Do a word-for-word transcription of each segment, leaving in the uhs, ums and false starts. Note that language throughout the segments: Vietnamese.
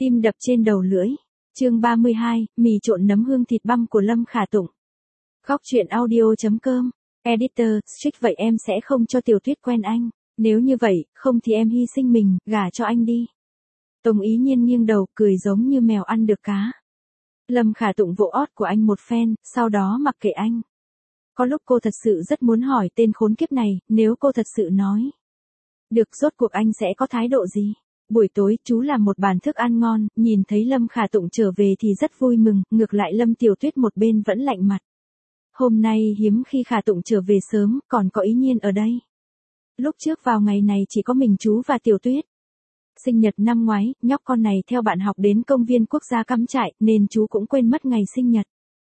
Tim đập trên đầu lưỡi. Chương ba mươi hai, mì trộn nấm hương thịt băm của Lâm Khả Tụng. Góc truyện audio chấm com. Editor, strict vậy em sẽ không cho Tiểu Tuyết quen anh. Nếu như vậy, không thì em hy sinh mình, gả cho anh đi. Tống Ý Nhiên nghiêng đầu, cười giống như mèo ăn được cá. Lâm Khả Tụng vỗ ót của anh một phen, sau đó mặc kệ anh. Có lúc cô thật sự rất muốn hỏi tên khốn kiếp này, nếu cô thật sự nói. Được, rốt cuộc anh sẽ có thái độ gì? Buổi tối, chú làm một bàn thức ăn ngon, nhìn thấy Lâm Khả Tụng trở về thì rất vui mừng, ngược lại Lâm Tiểu Tuyết một bên vẫn lạnh mặt. Hôm nay hiếm khi Khả Tụng trở về sớm, còn có Ý Nhiên ở đây. Lúc trước vào ngày này chỉ có mình chú và Tiểu Tuyết. Sinh nhật năm ngoái, nhóc con này theo bạn học đến công viên quốc gia cắm trại, nên chú cũng quên mất ngày sinh nhật.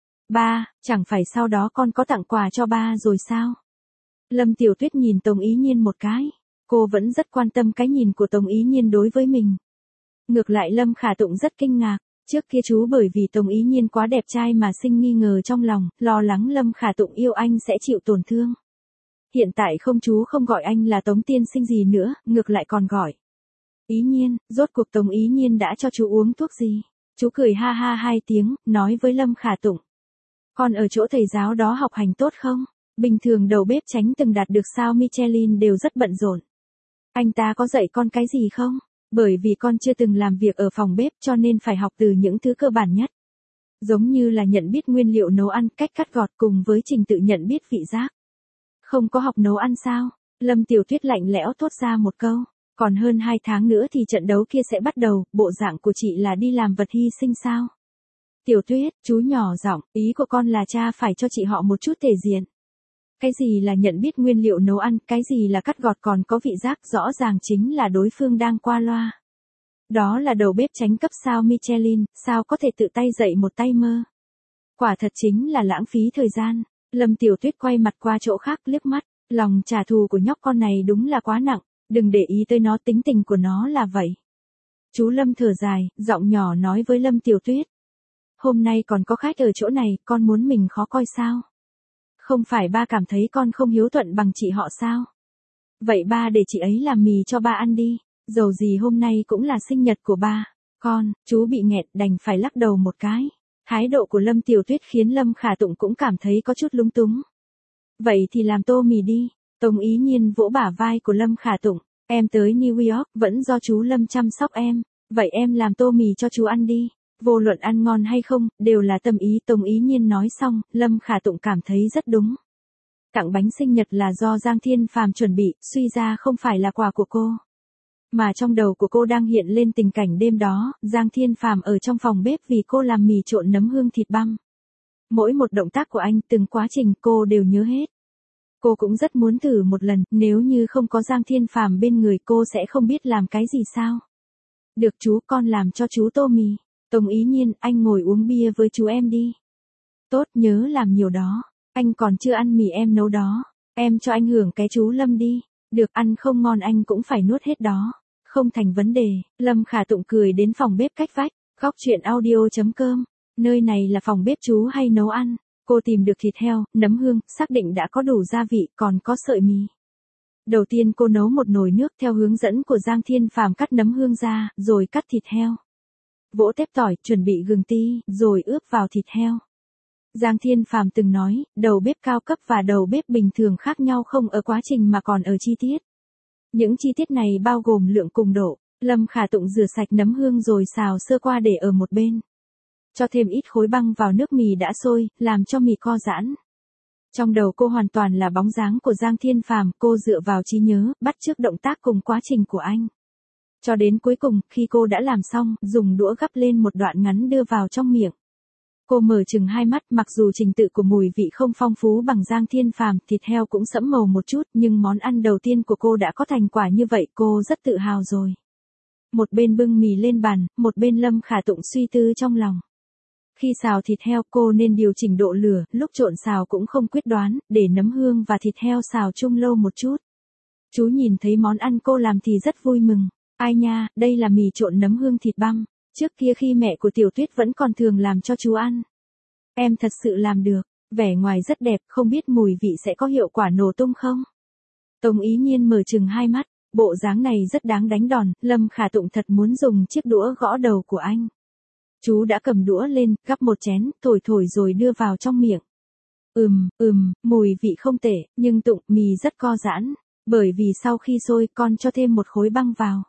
Ba, chẳng phải sau đó con có tặng quà cho ba rồi sao? Lâm Tiểu Tuyết nhìn Tống Ý Nhiên một cái. Cô vẫn rất quan tâm cái nhìn của Tống Ý Nhiên đối với mình. Ngược lại Lâm Khả Tụng rất kinh ngạc. Trước kia chú bởi vì Tống Ý Nhiên quá đẹp trai mà sinh nghi ngờ trong lòng, lo lắng Lâm Khả Tụng yêu anh sẽ chịu tổn thương. Hiện tại không, chú không gọi anh là Tống tiên sinh gì nữa, ngược lại còn gọi Ý Nhiên. Rốt cuộc Tống Ý Nhiên đã cho chú uống thuốc gì? Chú cười ha ha hai tiếng, nói với Lâm Khả Tụng. Con ở chỗ thầy giáo đó học hành tốt không? Bình thường đầu bếp Chánh từng đạt được sao Michelin đều rất bận rộn. Anh ta có dạy con cái gì không? Bởi vì con chưa từng làm việc ở phòng bếp cho nên phải học từ những thứ cơ bản nhất. Giống như là nhận biết nguyên liệu nấu ăn, cách cắt gọt cùng với trình tự nhận biết vị giác. Không có học nấu ăn sao? Lâm Tiểu Tuyết lạnh lẽo thốt ra một câu. Còn hơn hai tháng nữa thì trận đấu kia sẽ bắt đầu, bộ dạng của chị là đi làm vật hy sinh sao? Tiểu Tuyết, chú nhỏ giọng, ý của con là cha phải cho chị họ một chút thể diện. Cái gì là nhận biết nguyên liệu nấu ăn, cái gì là cắt gọt còn có vị giác, rõ ràng chính là đối phương đang qua loa. Đó là đầu bếp Chánh cấp sao Michelin, sao có thể tự tay dạy một tay mơ. Quả thật chính là lãng phí thời gian. Lâm Tiểu Tuyết quay mặt qua chỗ khác liếc mắt, lòng trả thù của nhóc con này đúng là quá nặng, đừng để ý tới nó, tính tình của nó là vậy. Chú Lâm thở dài, giọng nhỏ nói với Lâm Tiểu Tuyết. Hôm nay còn có khách ở chỗ này, con muốn mình khó coi sao? Không phải ba cảm thấy con không hiếu thuận bằng chị họ sao? Vậy ba để chị ấy làm mì cho ba ăn đi, dầu gì hôm nay cũng là sinh nhật của ba. Con, chú bị nghẹt đành phải lắc đầu một cái. Thái độ của Lâm Tiểu Tuyết khiến Lâm Khả Tụng cũng cảm thấy có chút lúng túng. Vậy thì làm tô mì đi. Tống Ý Nhiên vỗ bả vai của Lâm Khả Tụng. Em tới New York vẫn do chú Lâm chăm sóc em. Vậy em làm tô mì cho chú ăn đi. Vô luận ăn ngon hay không, đều là tâm ý. Tống Ý Nhiên nói xong, Lâm Khả Tụng cảm thấy rất đúng. Tặng bánh sinh nhật là do Giang Thiên Phàm chuẩn bị, suy ra không phải là quà của cô. Mà trong đầu của cô đang hiện lên tình cảnh đêm đó, Giang Thiên Phàm ở trong phòng bếp vì cô làm mì trộn nấm hương thịt băm. Mỗi một động tác của anh, từng quá trình cô đều nhớ hết. Cô cũng rất muốn thử một lần, nếu như không có Giang Thiên Phàm bên người cô sẽ không biết làm cái gì sao. Được chú, con làm cho chú tô mì. Tống Ý Nhiên, anh ngồi uống bia với chú em đi. Tốt, nhớ làm nhiều đó. Anh còn chưa ăn mì em nấu đó. Em cho anh hưởng cái chú Lâm đi. Được, ăn không ngon anh cũng phải nuốt hết đó. Không thành vấn đề. Lâm Khả Tụng cười đến phòng bếp cách vách. Góc truyện audio chấm com. Nơi này là phòng bếp chú hay nấu ăn. Cô tìm được thịt heo, nấm hương, xác định đã có đủ gia vị, còn có sợi mì. Đầu tiên cô nấu một nồi nước theo hướng dẫn của Giang Thiên Phàm, cắt nấm hương ra, rồi cắt thịt heo. Vỗ tép tỏi, chuẩn bị gừng ti, rồi ướp vào thịt heo. Giang Thiên Phàm từng nói, đầu bếp cao cấp và đầu bếp bình thường khác nhau không ở quá trình mà còn ở chi tiết. Những chi tiết này bao gồm lượng cùng độ. Lâm Khả Tụng rửa sạch nấm hương rồi xào sơ qua để ở một bên. Cho thêm ít khối băng vào nước mì đã sôi, làm cho mì co giãn. Trong đầu cô hoàn toàn là bóng dáng của Giang Thiên Phàm, cô dựa vào trí nhớ, bắt chước động tác cùng quá trình của anh. Cho đến cuối cùng, khi cô đã làm xong, dùng đũa gắp lên một đoạn ngắn đưa vào trong miệng. Cô mở chừng hai mắt, mặc dù trình tự của mùi vị không phong phú bằng Giang Thiên Phàm, thịt heo cũng sẫm màu một chút, nhưng món ăn đầu tiên của cô đã có thành quả như vậy, cô rất tự hào rồi. Một bên bưng mì lên bàn, một bên Lâm Khả Tụng suy tư trong lòng. Khi xào thịt heo cô nên điều chỉnh độ lửa, lúc trộn xào cũng không quyết đoán, để nấm hương và thịt heo xào chung lâu một chút. Chú nhìn thấy món ăn cô làm thì rất vui mừng. Ai nha, đây là mì trộn nấm hương thịt băm. Trước kia khi mẹ của Tiểu Tuyết vẫn còn thường làm cho chú ăn. Em thật sự làm được, vẻ ngoài rất đẹp, không biết mùi vị sẽ có hiệu quả nổ tung không? Tống Ý Nhiên mở chừng hai mắt, Bộ dáng này rất đáng đánh đòn, Lâm Khả Tụng thật muốn dùng chiếc đũa gõ đầu của anh. Chú đã cầm đũa lên, gắp một chén, thổi thổi rồi đưa vào trong miệng. Ừm, ừm, mùi vị không tệ, nhưng Tụng, mì rất co giãn. Bởi vì sau khi sôi con cho thêm một khối băng vào.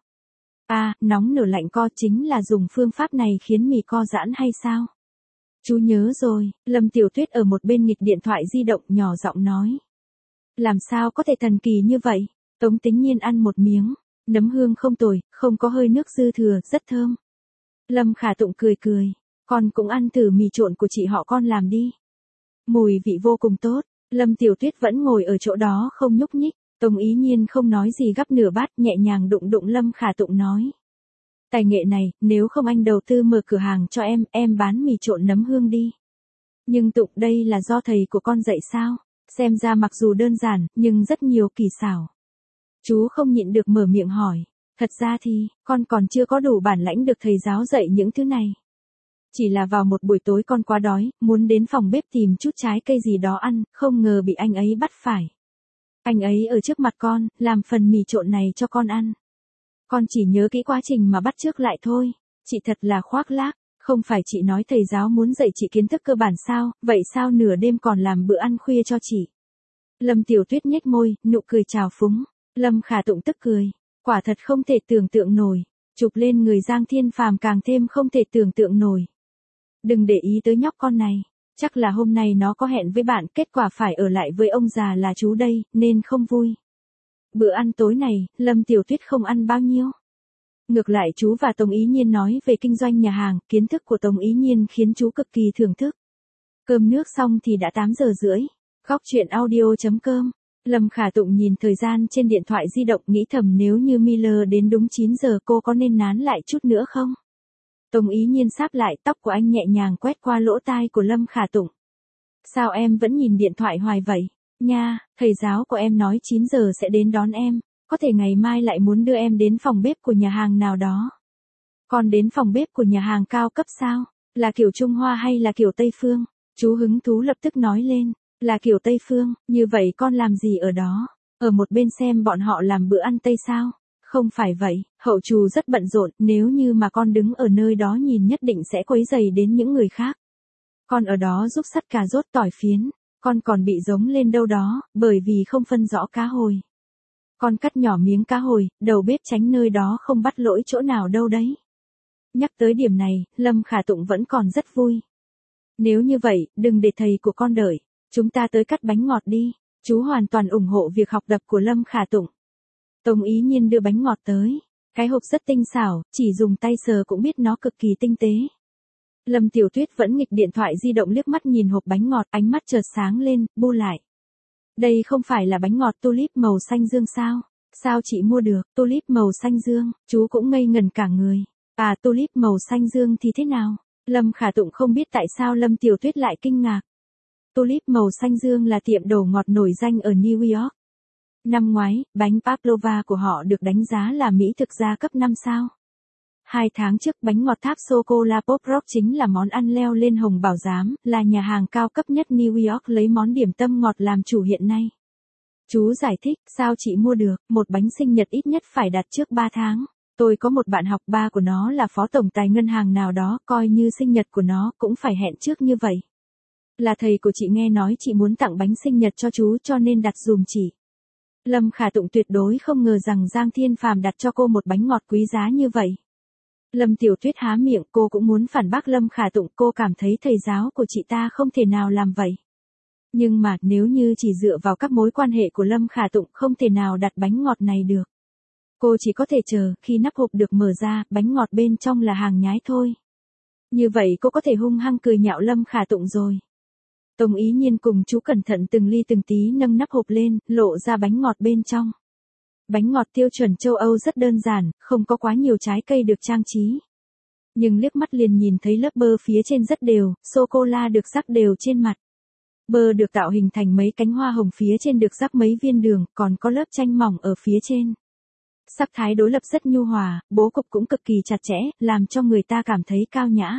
À, nóng nửa lạnh co chính là dùng phương pháp này khiến mì co giãn hay sao? Chú nhớ rồi, Lâm Tiểu Tuyết ở một bên nghịch điện thoại di động nhỏ giọng nói. Làm sao có thể thần kỳ như vậy? Tống Tính Nhiên ăn một miếng, nấm hương không tồi, không có hơi nước dư thừa, rất thơm. Lâm Khả Tụng cười cười, con cũng ăn thử mì trộn của chị họ con làm đi. Mùi vị vô cùng tốt, Lâm Tiểu Tuyết vẫn ngồi ở chỗ đó không nhúc nhích. Tống Ý Nhiên không nói gì gắp nửa bát, nhẹ nhàng đụng đụng Lâm Khả Tụng nói. Tài nghệ này, nếu không anh đầu tư mở cửa hàng cho em, em bán mì trộn nấm hương đi. Nhưng Tụng, đây là do thầy của con dạy sao? Xem ra mặc dù đơn giản, nhưng rất nhiều kỳ xảo. Chú không nhịn được mở miệng hỏi. Thật ra thì, con còn chưa có đủ bản lãnh được thầy giáo dạy những thứ này. Chỉ là vào một buổi tối con quá đói, muốn đến phòng bếp tìm chút trái cây gì đó ăn, không ngờ bị anh ấy bắt phải. Anh ấy ở trước mặt con, làm phần mì trộn này cho con ăn. Con chỉ nhớ kỹ quá trình mà bắt chước lại thôi. Chị thật là khoác lác, không phải chị nói thầy giáo muốn dạy chị kiến thức cơ bản sao, vậy sao nửa đêm còn làm bữa ăn khuya cho chị? Lâm Tiểu Tuyết nhếch môi, nụ cười trào phúng. Lâm Khả Tụng tức cười, quả thật không thể tưởng tượng nổi. Chụp lên người Giang Thiên Phàm càng thêm không thể tưởng tượng nổi. Đừng để ý tới nhóc con này. Chắc là hôm nay nó có hẹn với bạn, kết quả phải ở lại với ông già là chú đây, nên không vui. Bữa ăn tối này, Lâm Tiểu Tuyết không ăn bao nhiêu. Ngược lại chú và Tống Ý Nhiên nói về kinh doanh nhà hàng, kiến thức của Tống Ý Nhiên khiến chú cực kỳ thưởng thức. Cơm nước xong thì đã tám giờ rưỡi. Góc truyện audio chấm com. Lâm Khả Tụng nhìn thời gian trên điện thoại di động nghĩ thầm nếu như Miller đến đúng chín giờ cô có nên nán lại chút nữa không? Tống Ý Nhiên sáp lại tóc của anh nhẹ nhàng quét qua lỗ tai của Lâm Khả Tụng. Sao em vẫn nhìn điện thoại hoài vậy? Nha, thầy giáo của em nói chín giờ sẽ đến đón em, có thể ngày mai lại muốn đưa em đến phòng bếp của nhà hàng nào đó. Còn đến phòng bếp của nhà hàng cao cấp sao? Là kiểu Trung Hoa hay là kiểu Tây Phương? Chú hứng thú lập tức nói lên, là kiểu Tây Phương, như vậy con làm gì ở đó? Ở một bên xem bọn họ làm bữa ăn Tây sao? Không phải vậy, hậu trù rất bận rộn, nếu như mà con đứng ở nơi đó nhìn nhất định sẽ quấy rầy đến những người khác. Con ở đó giúp sắt cà rốt tỏi phiến, con còn bị giống lên đâu đó, bởi vì không phân rõ cá hồi. Con cắt nhỏ miếng cá hồi, đầu bếp tránh nơi đó không bắt lỗi chỗ nào đâu đấy. Nhắc tới điểm này, Lâm Khả Tụng vẫn còn rất vui. Nếu như vậy, đừng để thầy của con đợi, chúng ta tới cắt bánh ngọt đi. Chú hoàn toàn ủng hộ việc học tập của Lâm Khả Tụng. Tống Ý Nhiên đưa bánh ngọt tới. Cái hộp rất tinh xảo, chỉ dùng tay sờ cũng biết nó cực kỳ tinh tế. Lâm Tiểu Tuyết vẫn nghịch điện thoại di động liếc mắt nhìn hộp bánh ngọt, ánh mắt chợt sáng lên, bu lại. Đây không phải là bánh ngọt tulip màu xanh dương sao? Sao chị mua được, tulip màu xanh dương? Chú cũng ngây ngần cả người. À, tulip màu xanh dương thì thế nào? Lâm Khả Tụng không biết tại sao Lâm Tiểu Tuyết lại kinh ngạc. Tulip màu xanh dương là tiệm đồ ngọt nổi danh ở New York. Năm ngoái, bánh pavlova của họ được đánh giá là mỹ thực gia cấp năm sao. Hai tháng trước bánh ngọt tháp sô-cô-la Pop Rock chính là món ăn leo lên hồng bảo giám, là nhà hàng cao cấp nhất New York lấy món điểm tâm ngọt làm chủ hiện nay. Chú giải thích, sao chị mua được, một bánh sinh nhật ít nhất phải đặt trước ba tháng. Tôi có một bạn học ba của nó là phó tổng tài ngân hàng nào đó, coi như sinh nhật của nó cũng phải hẹn trước như vậy. Là thầy của chị nghe nói chị muốn tặng bánh sinh nhật cho chú cho nên đặt dùm chị. Lâm Khả Tụng tuyệt đối không ngờ rằng Giang Thiên Phàm đặt cho cô một bánh ngọt quý giá như vậy. Lâm Tiểu Tuyết há miệng, cô cũng muốn phản bác Lâm Khả Tụng, cô cảm thấy thầy giáo của chị ta không thể nào làm vậy. Nhưng mà, nếu như chỉ dựa vào các mối quan hệ của Lâm Khả Tụng không thể nào đặt bánh ngọt này được. Cô chỉ có thể chờ, khi nắp hộp được mở ra, bánh ngọt bên trong là hàng nhái thôi. Như vậy cô có thể hung hăng cười nhạo Lâm Khả Tụng rồi. Tống Ý Nhiên cùng chú cẩn thận từng ly từng tí nâng nắp hộp lên, lộ ra bánh ngọt bên trong. Bánh ngọt tiêu chuẩn châu Âu rất đơn giản, không có quá nhiều trái cây được trang trí. Nhưng liếc mắt liền nhìn thấy lớp bơ phía trên rất đều, sô-cô-la được rắc đều trên mặt. Bơ được tạo hình thành mấy cánh hoa hồng phía trên được rắc mấy viên đường, còn có lớp chanh mỏng ở phía trên. Sắc thái đối lập rất nhu hòa, bố cục cũng cực kỳ chặt chẽ, làm cho người ta cảm thấy cao nhã.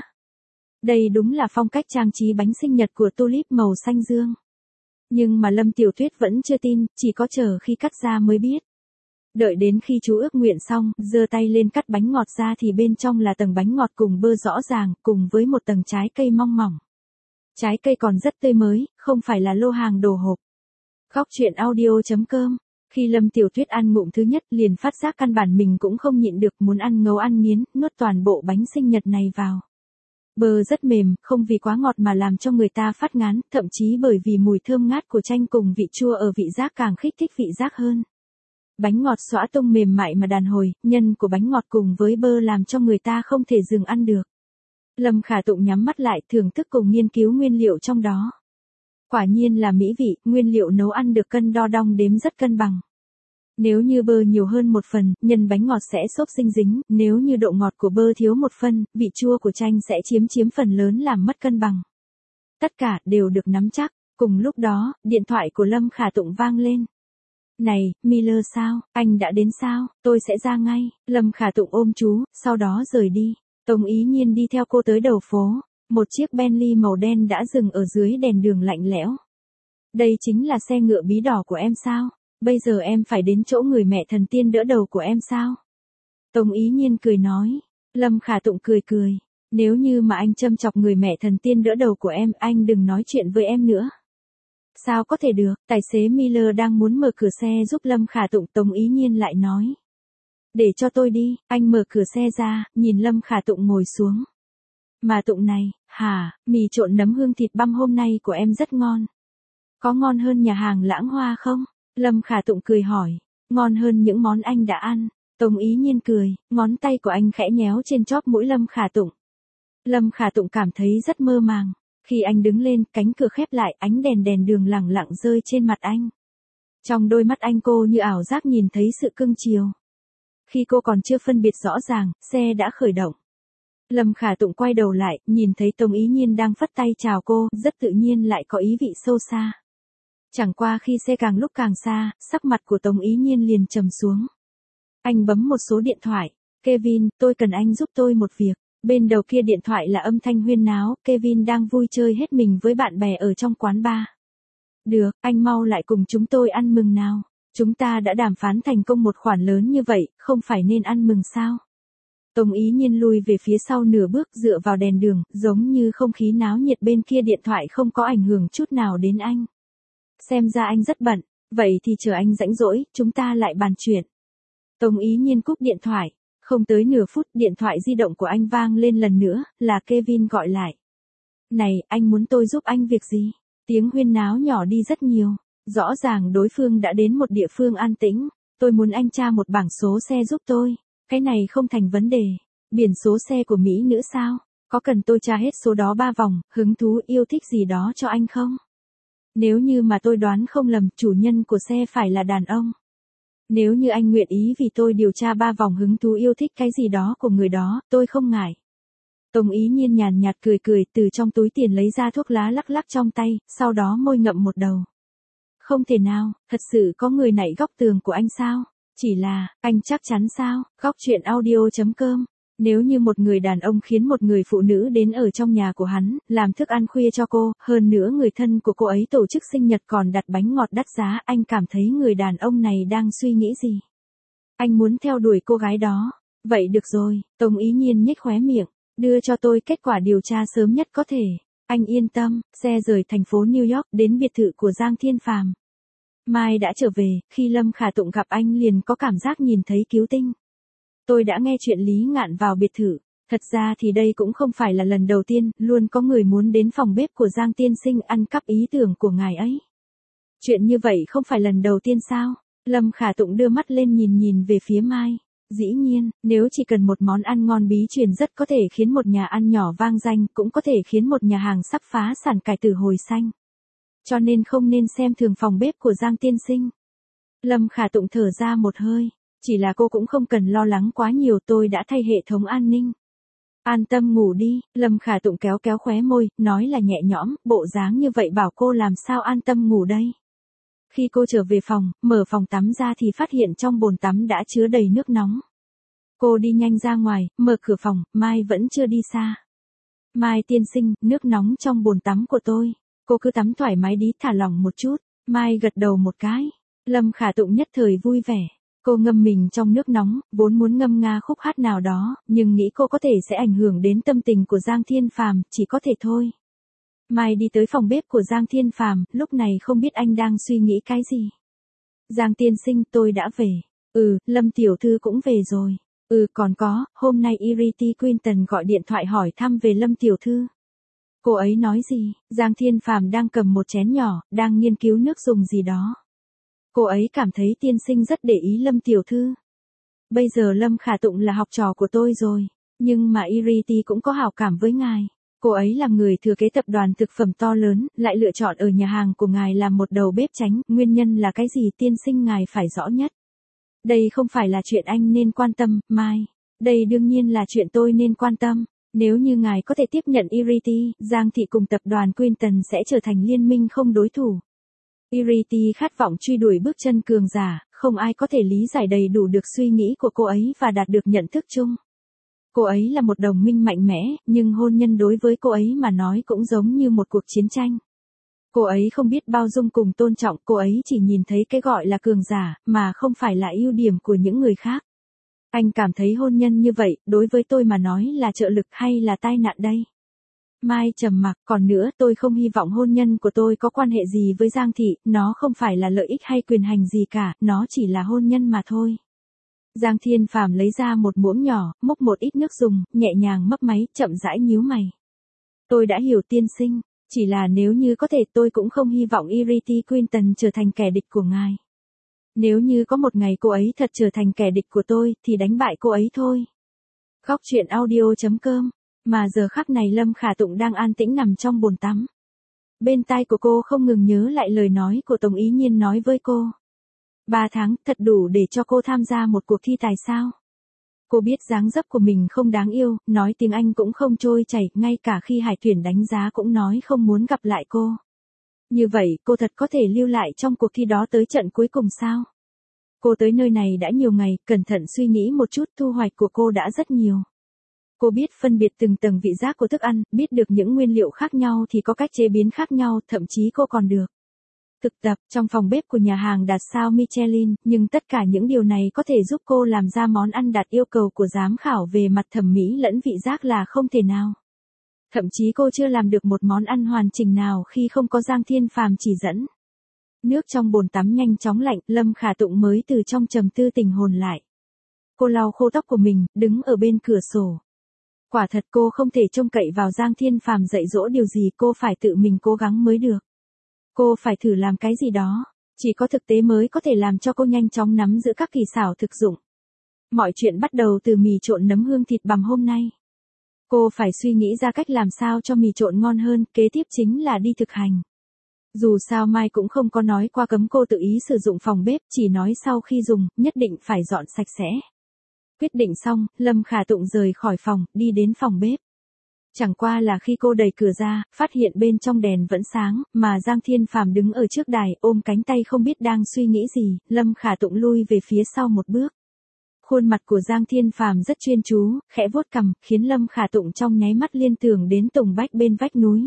Đây đúng là phong cách trang trí bánh sinh nhật của tulip màu xanh dương. Nhưng mà Lâm Tiểu Tuyết vẫn chưa tin, chỉ có chờ khi cắt ra mới biết. Đợi đến khi chú ước nguyện xong, giơ tay lên cắt bánh ngọt ra thì bên trong là tầng bánh ngọt cùng bơ rõ ràng, cùng với một tầng trái cây mong mỏng. Trái cây còn rất tươi mới, không phải là lô hàng đồ hộp. Góc truyện audio chấm com. Khi Lâm Tiểu Tuyết ăn ngụm thứ nhất liền phát giác căn bản mình cũng không nhịn được, muốn ăn ngấu ăn nghiến, nuốt toàn bộ bánh sinh nhật này vào. Bơ rất mềm, không vì quá ngọt mà làm cho người ta phát ngán, thậm chí bởi vì mùi thơm ngát của chanh cùng vị chua ở vị giác càng kích thích vị giác hơn. Bánh ngọt xõa tung mềm mại mà đàn hồi, nhân của bánh ngọt cùng với bơ làm cho người ta không thể dừng ăn được. Lâm Khả Tụng nhắm mắt lại thưởng thức cùng nghiên cứu nguyên liệu trong đó. Quả nhiên là mỹ vị, nguyên liệu nấu ăn được cân đo đong đếm rất cân bằng. Nếu như bơ nhiều hơn một phần, nhân bánh ngọt sẽ xốp sinh dính, nếu như độ ngọt của bơ thiếu một phần, vị chua của chanh sẽ chiếm chiếm phần lớn làm mất cân bằng. Tất cả đều được nắm chắc, cùng lúc đó, điện thoại của Lâm Khả Tụng vang lên. Này, Miller sao, anh đã đến sao, tôi sẽ ra ngay. Lâm Khả Tụng ôm chú, sau đó rời đi. Tống Ý Nhiên đi theo cô tới đầu phố, một chiếc Bentley màu đen đã dừng ở dưới đèn đường lạnh lẽo. Đây chính là xe ngựa bí đỏ của em sao? Bây giờ em phải đến chỗ người mẹ thần tiên đỡ đầu của em sao? Tống Ý Nhiên cười nói. Lâm Khả Tụng cười cười. Nếu như mà anh châm chọc người mẹ thần tiên đỡ đầu của em, anh đừng nói chuyện với em nữa. Sao có thể được, tài xế Miller đang muốn mở cửa xe giúp Lâm Khả Tụng, Tống Ý Nhiên lại nói. Để cho tôi đi, anh mở cửa xe ra, nhìn Lâm Khả Tụng ngồi xuống. Mà Tụng này, hả, mì trộn nấm hương thịt băm hôm nay của em rất ngon. Có ngon hơn nhà hàng Lãng Hoa không? Lâm Khả Tụng cười hỏi, ngon hơn những món anh đã ăn. Tống Ý Nhiên cười, ngón tay của anh khẽ nhéo trên chóp mũi Lâm Khả Tụng. Lâm Khả Tụng cảm thấy rất mơ màng. Khi anh đứng lên, cánh cửa khép lại, ánh đèn đèn đường lẳng lặng rơi trên mặt anh. Trong đôi mắt anh cô như ảo giác nhìn thấy sự cưng chiều. Khi cô còn chưa phân biệt rõ ràng, xe đã khởi động. Lâm Khả Tụng quay đầu lại, nhìn thấy Tống Ý Nhiên đang phất tay chào cô, rất tự nhiên lại có ý vị sâu xa. Chẳng qua khi xe càng lúc càng xa, sắc mặt của Tống Ý Nhiên liền trầm xuống. Anh bấm một số điện thoại. Kevin, tôi cần anh giúp tôi một việc. Bên đầu kia điện thoại là âm thanh huyên náo, Kevin đang vui chơi hết mình với bạn bè ở trong quán bar. Được, anh mau lại cùng chúng tôi ăn mừng nào. Chúng ta đã đàm phán thành công một khoản lớn như vậy, không phải nên ăn mừng sao? Tống Ý Nhiên lui về phía sau nửa bước dựa vào đèn đường, giống như không khí náo nhiệt bên kia điện thoại không có ảnh hưởng chút nào đến anh. Xem ra anh rất bận, vậy thì chờ anh rảnh rỗi, chúng ta lại bàn chuyện. Tống Ý Nhiên cúp điện thoại. Không tới nửa phút, điện thoại di động của anh vang lên lần nữa, là Kevin gọi lại. Này, anh muốn tôi giúp anh việc gì? Tiếng huyên náo nhỏ đi rất nhiều. Rõ ràng đối phương đã đến một địa phương an tĩnh. Tôi muốn anh tra một bảng số xe giúp tôi. Cái này không thành vấn đề. Biển số xe của Mỹ nữ sao? Có cần tôi tra hết số đó ba vòng, hứng thú yêu thích gì đó cho anh không? Nếu như mà tôi đoán không lầm, chủ nhân của xe phải là đàn ông. Nếu như anh nguyện ý vì tôi điều tra ba vòng hứng thú yêu thích cái gì đó của người đó, tôi không ngại. Tống Ý Nhiên nhàn nhạt cười cười, từ trong túi tiền lấy ra thuốc lá lắc lắc trong tay, sau đó môi ngậm một đầu. Không thể nào, thật sự có người nảy góc tường của anh sao? Chỉ là, anh chắc chắn sao? Góc truyện audio chấm com. Nếu như một người đàn ông khiến một người phụ nữ đến ở trong nhà của hắn, làm thức ăn khuya cho cô, hơn nữa người thân của cô ấy tổ chức sinh nhật còn đặt bánh ngọt đắt giá, anh cảm thấy người đàn ông này đang suy nghĩ gì? Anh muốn theo đuổi cô gái đó. Vậy được rồi, Tống Ý Nhiên nhếch khóe miệng, đưa cho tôi kết quả điều tra sớm nhất có thể. Anh yên tâm, xe rời thành phố New York đến biệt thự của Giang Thiên Phàm. Mai đã trở về, khi Lâm Khả Tụng gặp anh liền có cảm giác nhìn thấy cứu tinh. Tôi đã nghe chuyện Lý Ngạn vào biệt thự, thật ra thì đây cũng không phải là lần đầu tiên, luôn có người muốn đến phòng bếp của Giang tiên sinh ăn cắp ý tưởng của ngài ấy. Chuyện như vậy không phải lần đầu tiên sao? Lâm Khả Tụng đưa mắt lên nhìn nhìn về phía Mai. Dĩ nhiên, nếu chỉ cần một món ăn ngon bí truyền rất có thể khiến một nhà ăn nhỏ vang danh, cũng có thể khiến một nhà hàng sắp phá sản cải tử hồi xanh. Cho nên không nên xem thường phòng bếp của Giang tiên sinh. Lâm Khả Tụng thở ra một hơi. Chỉ là cô cũng không cần lo lắng quá nhiều, tôi đã thay hệ thống an ninh. An tâm ngủ đi, Lâm Khả Tụng kéo kéo khóe môi, nói là nhẹ nhõm, bộ dáng như vậy bảo cô làm sao an tâm ngủ đây. Khi cô trở về phòng, mở phòng tắm ra thì phát hiện trong bồn tắm đã chứa đầy nước nóng. Cô đi nhanh ra ngoài, mở cửa phòng, Mai vẫn chưa đi xa. Mai tiên sinh, nước nóng trong bồn tắm của tôi. Cô cứ tắm thoải mái đi, thả lỏng một chút. Mai gật đầu một cái. Lâm Khả Tụng nhất thời vui vẻ. Cô ngâm mình trong nước nóng, vốn muốn ngâm nga khúc hát nào đó, nhưng nghĩ cô có thể sẽ ảnh hưởng đến tâm tình của Giang Thiên Phàm, chỉ có thể thôi. Mai đi tới phòng bếp của Giang Thiên Phàm, lúc này không biết anh đang suy nghĩ cái gì. Giang tiên sinh, tôi đã về. Ừ, Lâm tiểu thư cũng về rồi. Ừ, còn có, hôm nay Iriti Quinton gọi điện thoại hỏi thăm về Lâm tiểu thư. Cô ấy nói gì? Giang Thiên Phàm đang cầm một chén nhỏ, đang nghiên cứu nước dùng gì đó. Cô ấy cảm thấy tiên sinh rất để ý Lâm tiểu thư. Bây giờ Lâm Khả Tụng là học trò của tôi rồi, nhưng mà Iriti cũng có hảo cảm với ngài. Cô ấy là người thừa kế tập đoàn thực phẩm to lớn, lại lựa chọn ở nhà hàng của ngài làm một đầu bếp chánh, nguyên nhân là cái gì tiên sinh ngài phải rõ nhất. Đây không phải là chuyện anh nên quan tâm, Mai. Đây đương nhiên là chuyện tôi nên quan tâm. Nếu như ngài có thể tiếp nhận Iriti, Giang Thị cùng tập đoàn Quinton sẽ trở thành liên minh không đối thủ. Iriti khát vọng truy đuổi bước chân cường giả, không ai có thể lý giải đầy đủ được suy nghĩ của cô ấy và đạt được nhận thức chung. Cô ấy là một đồng minh mạnh mẽ, nhưng hôn nhân đối với cô ấy mà nói cũng giống như một cuộc chiến tranh. Cô ấy không biết bao dung cùng tôn trọng, cô ấy chỉ nhìn thấy cái gọi là cường giả, mà không phải là ưu điểm của những người khác. Anh cảm thấy hôn nhân như vậy, đối với tôi mà nói là trợ lực hay là tai nạn đây? Mai trầm mặc, còn nữa tôi không hy vọng hôn nhân của tôi có quan hệ gì với Giang Thị, nó không phải là lợi ích hay quyền hành gì cả, nó chỉ là hôn nhân mà thôi. Giang Thiên Phàm lấy ra một muỗng nhỏ, múc một ít nước dùng, nhẹ nhàng mấp máy, chậm rãi nhíu mày. Tôi đã hiểu tiên sinh, chỉ là nếu như có thể tôi cũng không hy vọng Iriti Quinton trở thành kẻ địch của ngài. Nếu như có một ngày cô ấy thật trở thành kẻ địch của tôi, thì đánh bại cô ấy thôi. Khóc chuyện audio chấm com. Mà giờ khắc này Lâm Khả Tụng đang an tĩnh nằm trong bồn tắm. Bên tai của cô không ngừng nhớ lại lời nói của Tống Ý Nhiên nói với cô. Ba tháng, thật đủ để cho cô tham gia một cuộc thi tài sao? Cô biết dáng dấp của mình không đáng yêu, nói tiếng Anh cũng không trôi chảy, ngay cả khi hải tuyển đánh giá cũng nói không muốn gặp lại cô. Như vậy, cô thật có thể lưu lại trong cuộc thi đó tới trận cuối cùng sao? Cô tới nơi này đã nhiều ngày, cẩn thận suy nghĩ một chút, thu hoạch của cô đã rất nhiều. Cô biết phân biệt từng tầng vị giác của thức ăn, biết được những nguyên liệu khác nhau thì có cách chế biến khác nhau, thậm chí cô còn được thực tập trong phòng bếp của nhà hàng đạt sao Michelin, nhưng tất cả những điều này có thể giúp cô làm ra món ăn đạt yêu cầu của giám khảo về mặt thẩm mỹ lẫn vị giác là không thể nào. Thậm chí cô chưa làm được một món ăn hoàn chỉnh nào khi không có Giang Thiên Phàm chỉ dẫn. Nước trong bồn tắm nhanh chóng lạnh, Lâm Khả Tụng mới từ trong trầm tư tỉnh hồn lại. Cô lau khô tóc của mình, đứng ở bên cửa sổ. Quả thật cô không thể trông cậy vào Giang Thiên Phàm dạy dỗ điều gì, cô phải tự mình cố gắng mới được. Cô phải thử làm cái gì đó, chỉ có thực tế mới có thể làm cho cô nhanh chóng nắm giữ các kỳ xảo thực dụng. Mọi chuyện bắt đầu từ mì trộn nấm hương thịt bằm hôm nay. Cô phải suy nghĩ ra cách làm sao cho mì trộn ngon hơn, kế tiếp chính là đi thực hành. Dù sao Mai cũng không có nói qua cấm cô tự ý sử dụng phòng bếp, chỉ nói sau khi dùng, nhất định phải dọn sạch sẽ. Quyết định xong, Lâm Khả Tụng rời khỏi phòng, đi đến phòng bếp. Chẳng qua là khi cô đẩy cửa ra, phát hiện bên trong đèn vẫn sáng, mà Giang Thiên Phàm đứng ở trước đài, ôm cánh tay không biết đang suy nghĩ gì, Lâm Khả Tụng lui về phía sau một bước. Khuôn mặt của Giang Thiên Phàm rất chuyên chú, khẽ vuốt cằm, khiến Lâm Khả Tụng trong nháy mắt liên tưởng đến Tùng Bách bên vách núi.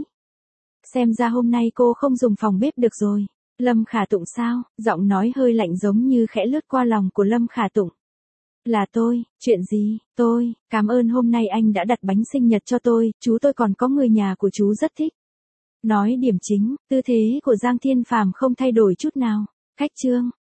Xem ra hôm nay cô không dùng phòng bếp được rồi. Lâm Khả Tụng sao? Giọng nói hơi lạnh giống như khẽ lướt qua lòng của Lâm Khả Tụng. Là tôi, chuyện gì? Tôi, cảm ơn hôm nay anh đã đặt bánh sinh nhật cho tôi, chú tôi còn có người nhà của chú rất thích. Nói điểm chính, tư thế của Giang Thiên Phàm không thay đổi chút nào. Khách trương,